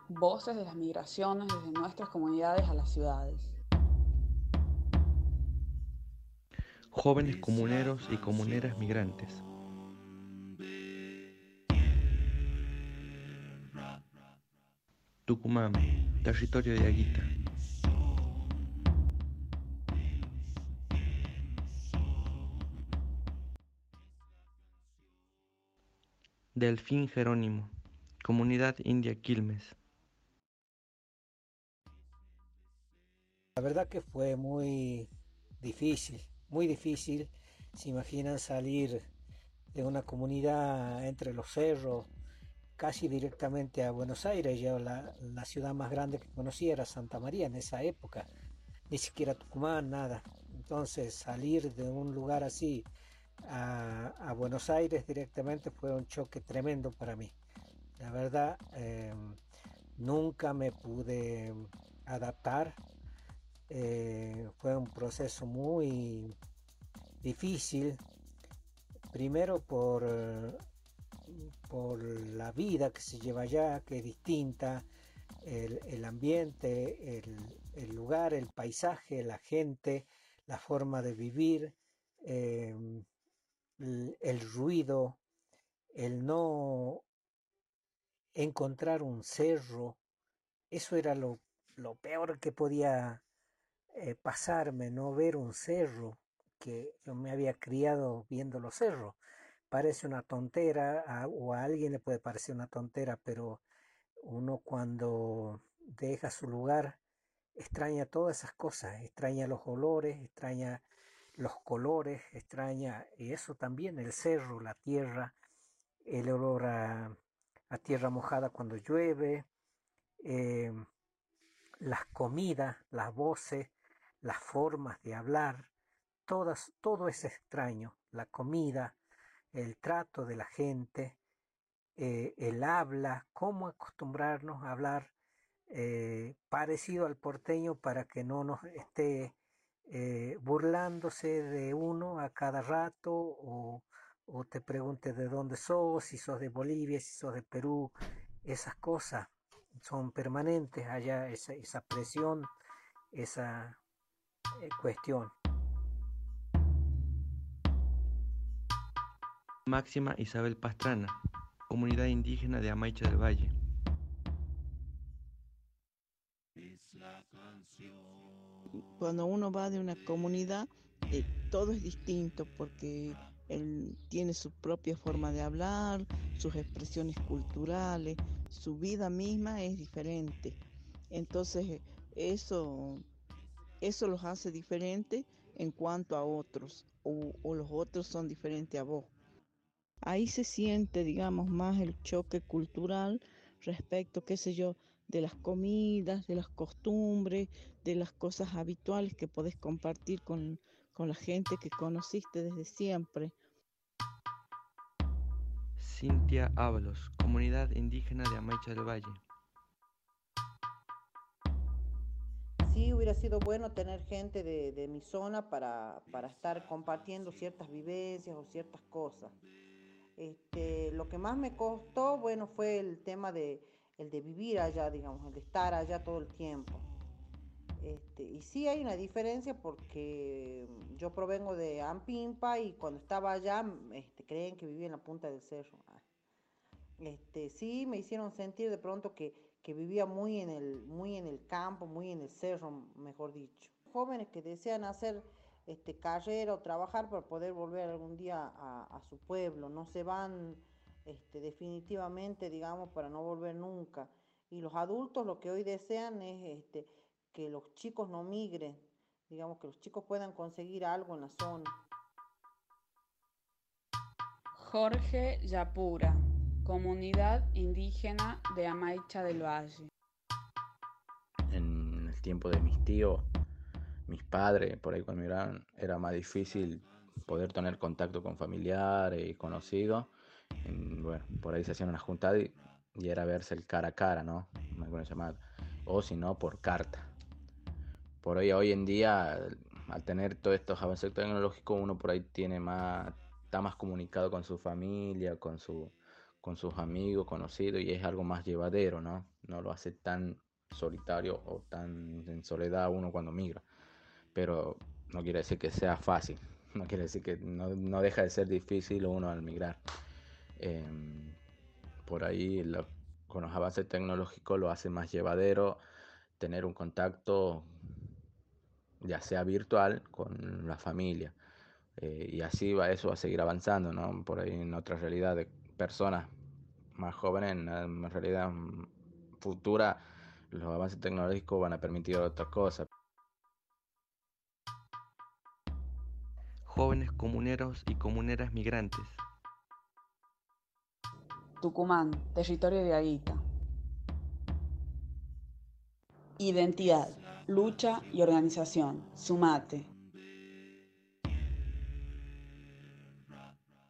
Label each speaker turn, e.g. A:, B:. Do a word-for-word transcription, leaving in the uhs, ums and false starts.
A: Voces de las migraciones desde nuestras comunidades a las ciudades.
B: Jóvenes comuneros y comuneras migrantes. Tucumán, territorio de Aguita. Delfín Jerónimo, comunidad india Quilmes.
C: La verdad que fue muy difícil, muy difícil. Se imaginan salir de una comunidad entre los cerros, casi directamente a Buenos Aires. Yo la, la ciudad más grande que conocía era Santa María en esa época, ni siquiera Tucumán, nada. Entonces salir de un lugar así a, a Buenos Aires directamente fue un choque tremendo para mí. La verdad, eh, nunca me pude adaptar. Eh, fue un proceso muy difícil, primero por, eh, por la vida que se lleva allá, que es distinta, el, el ambiente, el, el, lugar, el paisaje, la gente, la forma de vivir, eh, el, el ruido, el no encontrar un cerro, eso era lo, lo peor que podía eh, pasarme, no ver un cerro, que yo me había criado viendo los cerros. Parece una tontera, a, o a alguien le puede parecer una tontera, pero uno cuando deja su lugar extraña todas esas cosas, extraña los olores, extraña los colores, extraña y eso también, el cerro, la tierra, el olor a, a tierra mojada cuando llueve, eh, las comidas, las voces, las formas de hablar, todas, todo es extraño, la comida, el trato de la gente, eh, el habla, cómo acostumbrarnos a hablar eh, parecido al porteño para que no nos esté eh, burlándose de uno a cada rato o, o te pregunte de dónde sos, si sos de Bolivia, si sos de Perú, esas cosas son permanentes allá, esa, esa presión, esa eh, cuestión.
B: Máxima Isabel Pastrana, comunidad indígena de Amaicha del Valle.
D: Cuando uno va de una comunidad, eh, todo es distinto porque él tiene su propia forma de hablar, sus expresiones culturales, su vida misma es diferente. Entonces, eso, eso los hace diferentes en cuanto a otros, o, o los otros son diferentes a vos. Ahí se siente, digamos, más el choque cultural respecto, qué sé yo, de las comidas, de las costumbres, de las cosas habituales que podés compartir con, con la gente que conociste desde siempre.
B: Cintia Ábalos, comunidad indígena de Amaicha del Valle.
E: Sí hubiera sido bueno tener gente de, de mi zona para, para estar compartiendo ciertas vivencias o ciertas cosas. Este, lo que más me costó, bueno, fue el tema de, el de vivir allá, digamos, el de estar allá todo el tiempo. Este, y sí hay una diferencia porque yo provengo de Ampimpa y cuando estaba allá este, creen que vivía en la punta del cerro. Este, sí me hicieron sentir de pronto que, que vivía muy en, el, muy en el campo, muy en el cerro, mejor dicho. Jóvenes que desean hacer este, carrera o trabajar para poder volver algún día a, a su pueblo, no se van este, definitivamente, digamos, para no volver nunca. Y los adultos lo que hoy desean es este, que los chicos no migren, digamos, que los chicos puedan conseguir algo en la zona.
A: Jorge Yapura, comunidad indígena de Amaicha del Valle.
F: En el tiempo de mis tíos, mis padres, por ahí cuando migraron, era más difícil poder tener contacto con familiares y conocidos. En- bueno, por ahí se hacían una juntada y, y era verse el cara a cara, ¿no? Alguna llamada. O si no, por carta. Por ahí hoy en día, al tener todos estos avances tecnológicos, uno por ahí tiene más, está más comunicado con su familia, con su, con sus amigos, conocidos, y es algo más llevadero, ¿no? No lo hace tan solitario o tan en soledad uno cuando migra. Pero no quiere decir que sea fácil, no quiere decir que no, no deja de ser difícil uno al migrar. Eh, por ahí lo, con los avances tecnológicos lo hace más llevadero tener un contacto, ya sea virtual, con la familia. Eh, y así va, eso va a seguir avanzando, ¿no? Por ahí en otra realidad de personas más jóvenes, en una realidad futura, los avances tecnológicos van a permitir otras cosas.
B: Jóvenes comuneros y comuneras migrantes.
A: Tucumán, territorio de Aguita. Identidad, lucha y organización. Sumate.